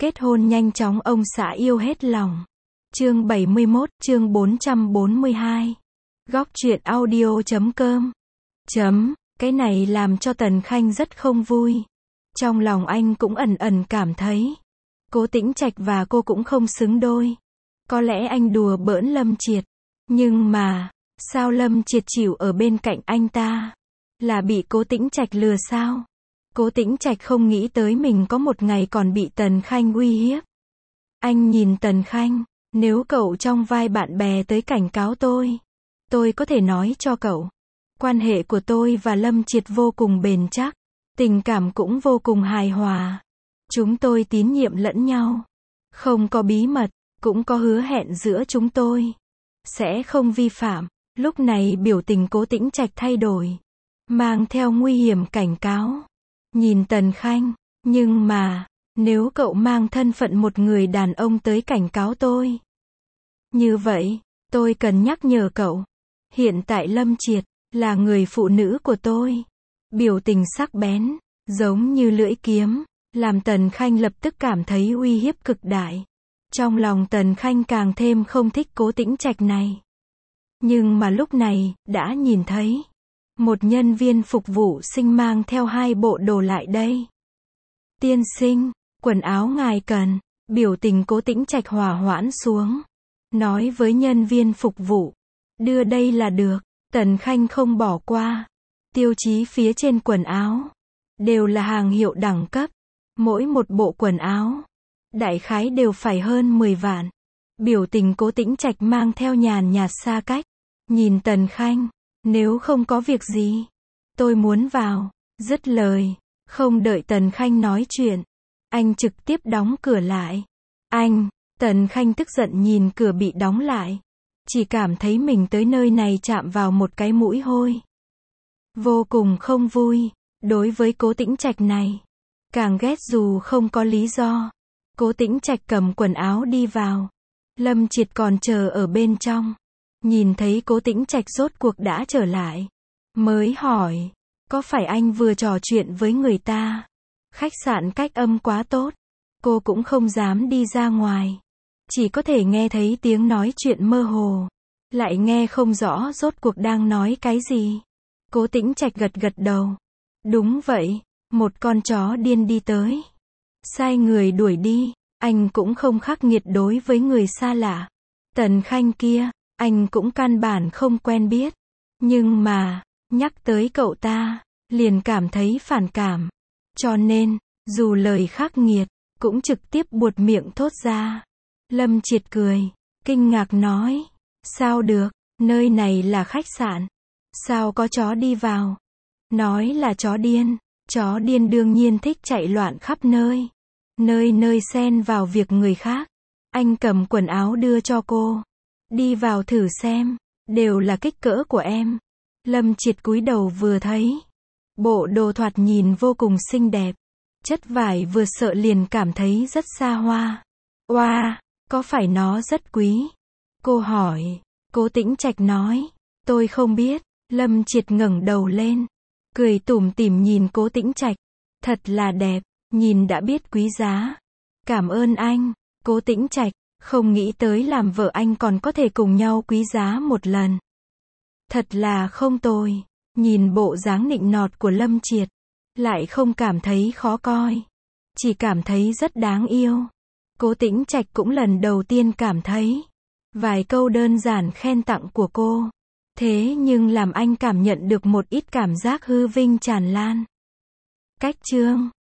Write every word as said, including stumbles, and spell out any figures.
Kết hôn nhanh chóng ông xã yêu hết lòng. Chương bảy mươi mốt, chương bốn trăm bốn mươi hai. Góc truyện audio chấm com. Chấm, cái này làm cho Tần Khanh rất không vui. Trong lòng anh cũng ẩn ẩn cảm thấy, Cố Tĩnh Trạch và cô cũng không xứng đôi. Có lẽ anh đùa bỡn Lâm Triệt. Nhưng mà, sao Lâm Triệt chịu ở bên cạnh anh ta? Là bị Cố Tĩnh Trạch lừa sao? Cố Tĩnh Trạch không nghĩ tới mình có một ngày còn bị Tần Khanh uy hiếp. Anh nhìn Tần Khanh, nếu cậu trong vai bạn bè tới cảnh cáo tôi, tôi có thể nói cho cậu. Quan hệ của tôi và Lâm Triệt vô cùng bền chắc, tình cảm cũng vô cùng hài hòa. Chúng tôi tín nhiệm lẫn nhau, không có bí mật, cũng có hứa hẹn giữa chúng tôi. Sẽ không vi phạm. Lúc này biểu tình Cố Tĩnh Trạch thay đổi, mang theo nguy hiểm cảnh cáo. Nhìn Tần Khanh, nhưng mà, nếu cậu mang thân phận một người đàn ông tới cảnh cáo tôi, như vậy, tôi cần nhắc nhở cậu. Hiện tại Lâm Triệt, là người phụ nữ của tôi. Biểu tình sắc bén, giống như lưỡi kiếm, làm Tần Khanh lập tức cảm thấy uy hiếp cực đại. Trong lòng Tần Khanh càng thêm không thích Cố Tĩnh Trạch này. Nhưng mà lúc này, đã nhìn thấy một nhân viên phục vụ sinh mang theo hai bộ đồ lại đây. Tiên sinh, quần áo ngài cần. Biểu tình Cố Tĩnh Trạch hòa hoãn xuống, nói với nhân viên phục vụ, đưa đây là được. Tần Khanh không bỏ qua. Tiêu chí phía trên quần áo đều là hàng hiệu đẳng cấp. Mỗi một bộ quần áo đại khái đều phải hơn mười vạn. Biểu tình Cố Tĩnh Trạch mang theo nhàn nhạt xa cách. Nhìn Tần Khanh, nếu không có việc gì, tôi muốn vào. Dứt lời, không đợi Tần Khanh nói chuyện, anh trực tiếp đóng cửa lại. Anh, Tần Khanh tức giận nhìn cửa bị đóng lại. Chỉ cảm thấy mình tới nơi này chạm vào một cái mũi hôi. Vô cùng không vui, đối với Cố Tĩnh Trạch này. Càng ghét dù không có lý do. Cố Tĩnh Trạch cầm quần áo đi vào. Lâm Triệt còn chờ ở bên trong. Nhìn thấy Cố Tĩnh Trạch rốt cuộc đã trở lại, mới hỏi, có phải anh vừa trò chuyện với người ta? Khách sạn cách âm quá tốt, cô cũng không dám đi ra ngoài. Chỉ có thể nghe thấy tiếng nói chuyện mơ hồ, lại nghe không rõ rốt cuộc đang nói cái gì. Cố Tĩnh Trạch gật gật đầu. Đúng vậy, một con chó điên đi tới, sai người đuổi đi. Anh cũng không khắc nghiệt đối với người xa lạ. Tần Khanh kia, anh cũng căn bản không quen biết. Nhưng mà, nhắc tới cậu ta, liền cảm thấy phản cảm. Cho nên, dù lời khắc nghiệt, cũng trực tiếp buột miệng thốt ra. Lâm Triệt cười, kinh ngạc nói, sao được, nơi này là khách sạn, sao có chó đi vào? Nói là chó điên, chó điên đương nhiên thích chạy loạn khắp nơi, nơi nơi xen vào việc người khác. Anh cầm quần áo đưa cho cô, đi vào thử xem, đều là kích cỡ của em. Lâm Triệt cúi đầu vừa thấy, bộ đồ thoạt nhìn vô cùng xinh đẹp, chất vải vừa sợ liền cảm thấy rất xa hoa. Oa, wow, có phải nó rất quý? Cô hỏi. Cố Tĩnh Trạch nói, tôi không biết. Lâm Triệt ngẩng đầu lên, cười tủm tỉm nhìn Cố Tĩnh Trạch, thật là đẹp, nhìn đã biết quý giá. Cảm ơn anh. Cố Tĩnh Trạch, không nghĩ tới làm vợ anh còn có thể cùng nhau quý giá một lần. Thật là không tồi. Nhìn bộ dáng nịnh nọt của Lâm Triệt, lại không cảm thấy khó coi, chỉ cảm thấy rất đáng yêu. Cố Tĩnh Trạch cũng lần đầu tiên cảm thấy, vài câu đơn giản khen tặng của cô, thế nhưng làm anh cảm nhận được một ít cảm giác hư vinh tràn lan. Cách chương